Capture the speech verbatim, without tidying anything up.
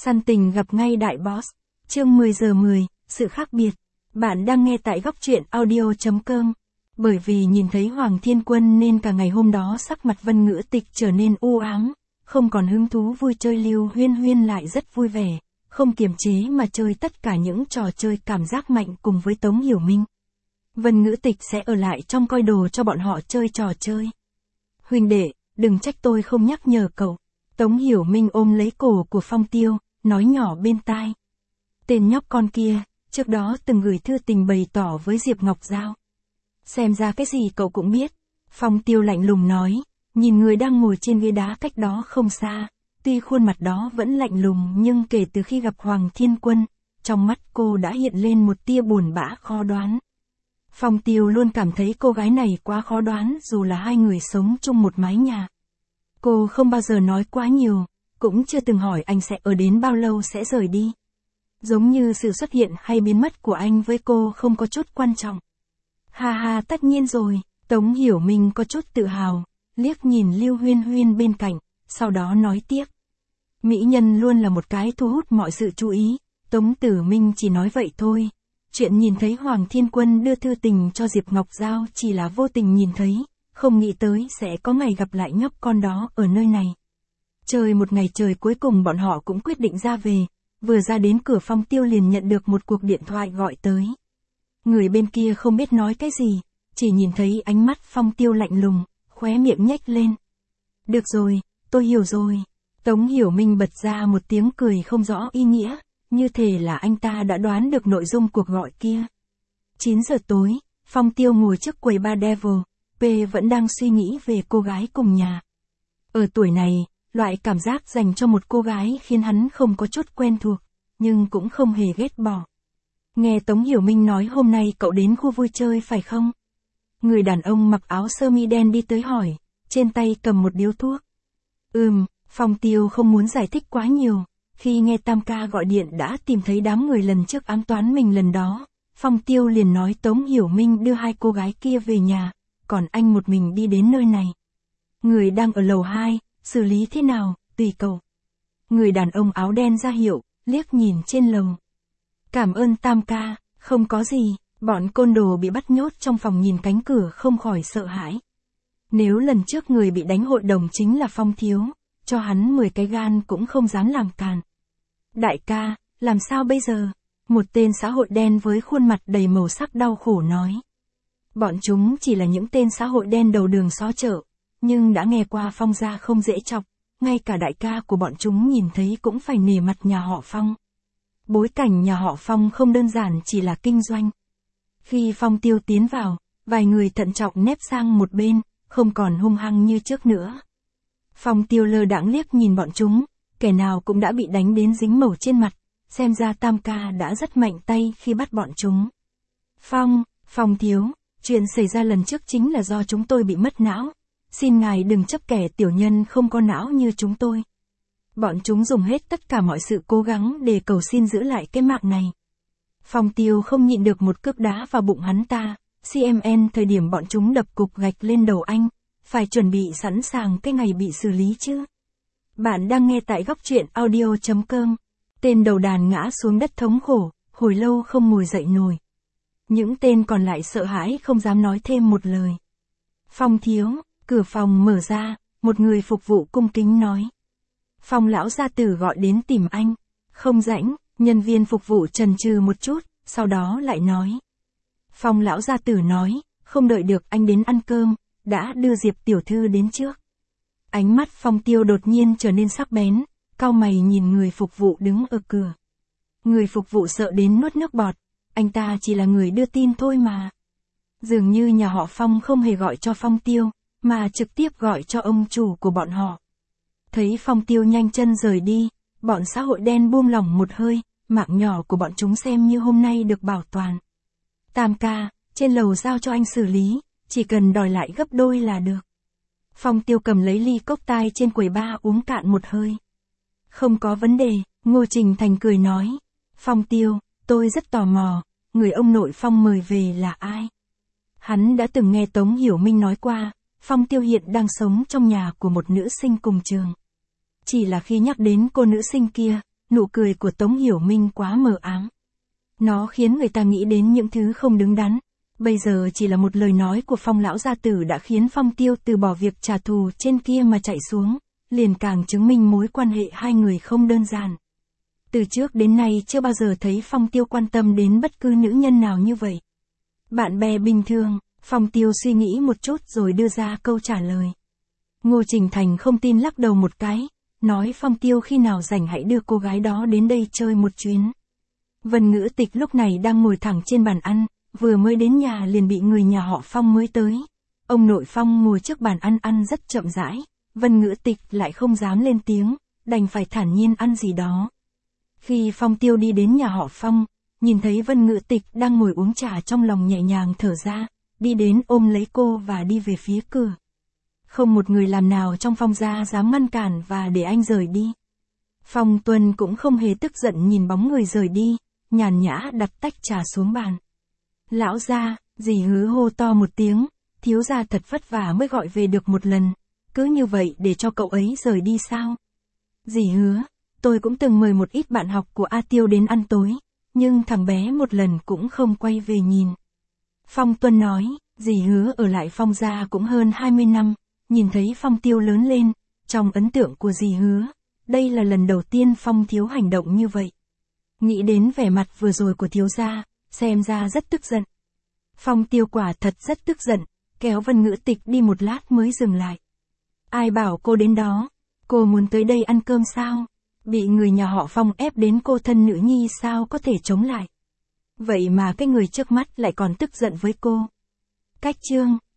Săn tình gặp ngay đại boss. Chương mười giờ mười, sự khác biệt. Bạn đang nghe tại góc truyện audio.com. Bởi vì nhìn thấy Hoàng Thiên Quân nên cả ngày hôm đó sắc mặt Vân Ngữ Tịch trở nên u ám, không còn hứng thú vui chơi. Lưu Huyên Huyên lại rất vui vẻ, không kiềm chế mà chơi tất cả những trò chơi cảm giác mạnh cùng với Tống Hiểu Minh. Vân Ngữ Tịch sẽ ở lại trong coi đồ cho bọn họ chơi trò chơi. Huynh đệ, đừng trách tôi không nhắc nhở cậu. Tống Hiểu Minh ôm lấy cổ của Phong Tiêu, nói nhỏ bên tai. Tên nhóc con kia, trước đó từng gửi thư tình bày tỏ với Diệp Ngọc Giao. Xem ra cái gì cậu cũng biết. Phong Tiêu lạnh lùng nói, nhìn người đang ngồi trên ghế đá cách đó không xa. Tuy khuôn mặt đó vẫn lạnh lùng nhưng kể từ khi gặp Hoàng Thiên Quân, trong mắt cô đã hiện lên một tia buồn bã khó đoán. Phong Tiêu luôn cảm thấy cô gái này quá khó đoán dù là hai người sống chung một mái nhà. Cô không bao giờ nói quá nhiều, cũng chưa từng hỏi anh sẽ ở đến bao lâu sẽ rời đi. Giống như sự xuất hiện hay biến mất của anh với cô không có chút quan trọng. Ha ha, tất nhiên rồi. Tống Hiểu Minh có chút tự hào, liếc nhìn Lưu Huyên Huyên bên cạnh, sau đó nói tiếp. Mỹ nhân luôn là một cái thu hút mọi sự chú ý, Tống Tử Minh chỉ nói vậy thôi. Chuyện nhìn thấy Hoàng Thiên Quân đưa thư tình cho Diệp Ngọc Giao chỉ là vô tình nhìn thấy, không nghĩ tới sẽ có ngày gặp lại nhóc con đó ở nơi này. Chơi một ngày trời cuối cùng bọn họ cũng quyết định ra về, vừa ra đến cửa Phong Tiêu liền nhận được một cuộc điện thoại gọi tới. Người bên kia không biết nói cái gì, chỉ nhìn thấy ánh mắt Phong Tiêu lạnh lùng, khóe miệng nhếch lên. Được rồi, tôi hiểu rồi. Tống Hiểu Minh bật ra một tiếng cười không rõ ý nghĩa, như thể là anh ta đã đoán được nội dung cuộc gọi kia. chín giờ tối, Phong Tiêu ngồi trước quầy bar Devil, P vẫn đang suy nghĩ về cô gái cùng nhà. Ở tuổi này, loại cảm giác dành cho một cô gái khiến hắn không có chút quen thuộc, nhưng cũng không hề ghét bỏ. Nghe Tống Hiểu Minh nói hôm nay cậu đến khu vui chơi phải không? Người đàn ông mặc áo sơ mi đen đi tới hỏi, trên tay cầm một điếu thuốc. Ừm, Phong Tiêu không muốn giải thích quá nhiều, khi nghe Tam ca gọi điện đã tìm thấy đám người lần trước ám toán mình lần đó. Phong Tiêu liền nói Tống Hiểu Minh đưa hai cô gái kia về nhà, còn anh một mình đi đến nơi này. Người đang ở lầu hai, xử lý thế nào, tùy cậu. Người đàn ông áo đen ra hiệu, liếc nhìn trên lầu. Cảm ơn Tam ca, không có gì, bọn côn đồ bị bắt nhốt trong phòng nhìn cánh cửa không khỏi sợ hãi. Nếu lần trước người bị đánh hội đồng chính là Phong Thiếu, cho hắn mười cái gan cũng không dám làm càn. Đại ca, làm sao bây giờ? Một tên xã hội đen với khuôn mặt đầy màu sắc đau khổ nói. Bọn chúng chỉ là những tên xã hội đen đầu đường xó chợ, nhưng đã nghe qua Phong gia không dễ chọc, ngay cả đại ca của bọn chúng nhìn thấy cũng phải nể mặt nhà họ Phong. Bối cảnh nhà họ Phong không đơn giản chỉ là kinh doanh. Khi Phong Tiêu tiến vào, vài người thận trọng nép sang một bên, không còn hung hăng như trước nữa. Phong Tiêu lơ đãng liếc nhìn bọn chúng, kẻ nào cũng đã bị đánh đến dính mẩu trên mặt, xem ra Tam ca đã rất mạnh tay khi bắt bọn chúng. Phong, Phong Thiếu, chuyện xảy ra lần trước chính là do chúng tôi bị mất não. Xin ngài đừng chấp kẻ tiểu nhân không có não như chúng tôi. Bọn chúng dùng hết tất cả mọi sự cố gắng để cầu xin giữ lại cái mạng này. Phong Tiêu không nhịn được một cước đá vào bụng hắn ta. xê em en thời điểm bọn chúng đập cục gạch lên đầu anh, phải chuẩn bị sẵn sàng cái ngày bị xử lý chứ. Bạn đang nghe tại góc truyện audio.com. Tên đầu đàn ngã xuống đất thống khổ, hồi lâu không ngồi dậy nổi. Những tên còn lại sợ hãi không dám nói thêm một lời. Phong Thiếu, cửa phòng mở ra, một người phục vụ cung kính nói. Phong lão gia tử gọi đến tìm anh. Không rảnh, nhân viên phục vụ chần chừ một chút, sau đó lại nói. Phong lão gia tử nói, không đợi được anh đến ăn cơm, đã đưa Diệp tiểu thư đến trước. Ánh mắt Phong Tiêu đột nhiên trở nên sắc bén, cau mày nhìn người phục vụ đứng ở cửa. Người phục vụ sợ đến nuốt nước bọt, anh ta chỉ là người đưa tin thôi mà. Dường như nhà họ Phong không hề gọi cho Phong Tiêu, mà trực tiếp gọi cho ông chủ của bọn họ. Thấy Phong Tiêu nhanh chân rời đi, bọn xã hội đen buông lỏng một hơi, mạng nhỏ của bọn chúng xem như hôm nay được bảo toàn. Tam ca, trên lầu giao cho anh xử lý, chỉ cần đòi lại gấp đôi là được. Phong Tiêu cầm lấy ly cốc tai trên quầy bar uống cạn một hơi. Không có vấn đề, Ngô Trình Thành cười nói. Phong Tiêu, tôi rất tò mò, người ông nội Phong mời về là ai? Hắn đã từng nghe Tống Hiểu Minh nói qua, Phong Tiêu hiện đang sống trong nhà của một nữ sinh cùng trường. Chỉ là khi nhắc đến cô nữ sinh kia, nụ cười của Tống Hiểu Minh quá mờ ám. Nó khiến người ta nghĩ đến những thứ không đứng đắn. Bây giờ chỉ là một lời nói của Phong lão gia tử đã khiến Phong Tiêu từ bỏ việc trả thù trên kia mà chạy xuống, liền càng chứng minh mối quan hệ hai người không đơn giản. Từ trước đến nay chưa bao giờ thấy Phong Tiêu quan tâm đến bất cứ nữ nhân nào như vậy. Bạn bè bình thường, Phong Tiêu suy nghĩ một chút rồi đưa ra câu trả lời. Ngô Trình Thành không tin lắc đầu một cái, nói Phong Tiêu khi nào rảnh hãy đưa cô gái đó đến đây chơi một chuyến. Vân Ngữ Tịch lúc này đang ngồi thẳng trên bàn ăn, vừa mới đến nhà liền bị người nhà họ Phong mới tới. Ông nội Phong ngồi trước bàn ăn ăn rất chậm rãi, Vân Ngữ Tịch lại không dám lên tiếng, đành phải thản nhiên ăn gì đó. Khi Phong Tiêu đi đến nhà họ Phong, nhìn thấy Vân Ngữ Tịch đang ngồi uống trà trong lòng nhẹ nhàng thở ra, đi đến ôm lấy cô và đi về phía cửa. Không một người làm nào trong Phong gia dám ngăn cản và để anh rời đi. Phong Tuân cũng không hề tức giận nhìn bóng người rời đi, nhàn nhã đặt tách trà xuống bàn. Lão gia, dì Hứa hô to một tiếng, thiếu gia thật vất vả mới gọi về được một lần, cứ như vậy để cho cậu ấy rời đi sao? Dì Hứa, tôi cũng từng mời một ít bạn học của A Tiêu đến ăn tối, nhưng thằng bé một lần cũng không quay về nhìn. Phong Tuân nói, dì Hứa ở lại Phong gia cũng hơn hai mươi năm, nhìn thấy Phong Tiêu lớn lên, trong ấn tượng của dì Hứa, đây là lần đầu tiên Phong thiếu hành động như vậy. Nghĩ đến vẻ mặt vừa rồi của thiếu gia, xem ra rất tức giận. Phong Tiêu quả thật rất tức giận, kéo Vân Ngữ Tịch đi một lát mới dừng lại. Ai bảo cô đến đó? Cô muốn tới đây ăn cơm sao? Bị người nhà họ Phong ép đến cô thân nữ nhi sao có thể chống lại? Vậy mà cái người trước mắt lại còn tức giận với cô. Cách chương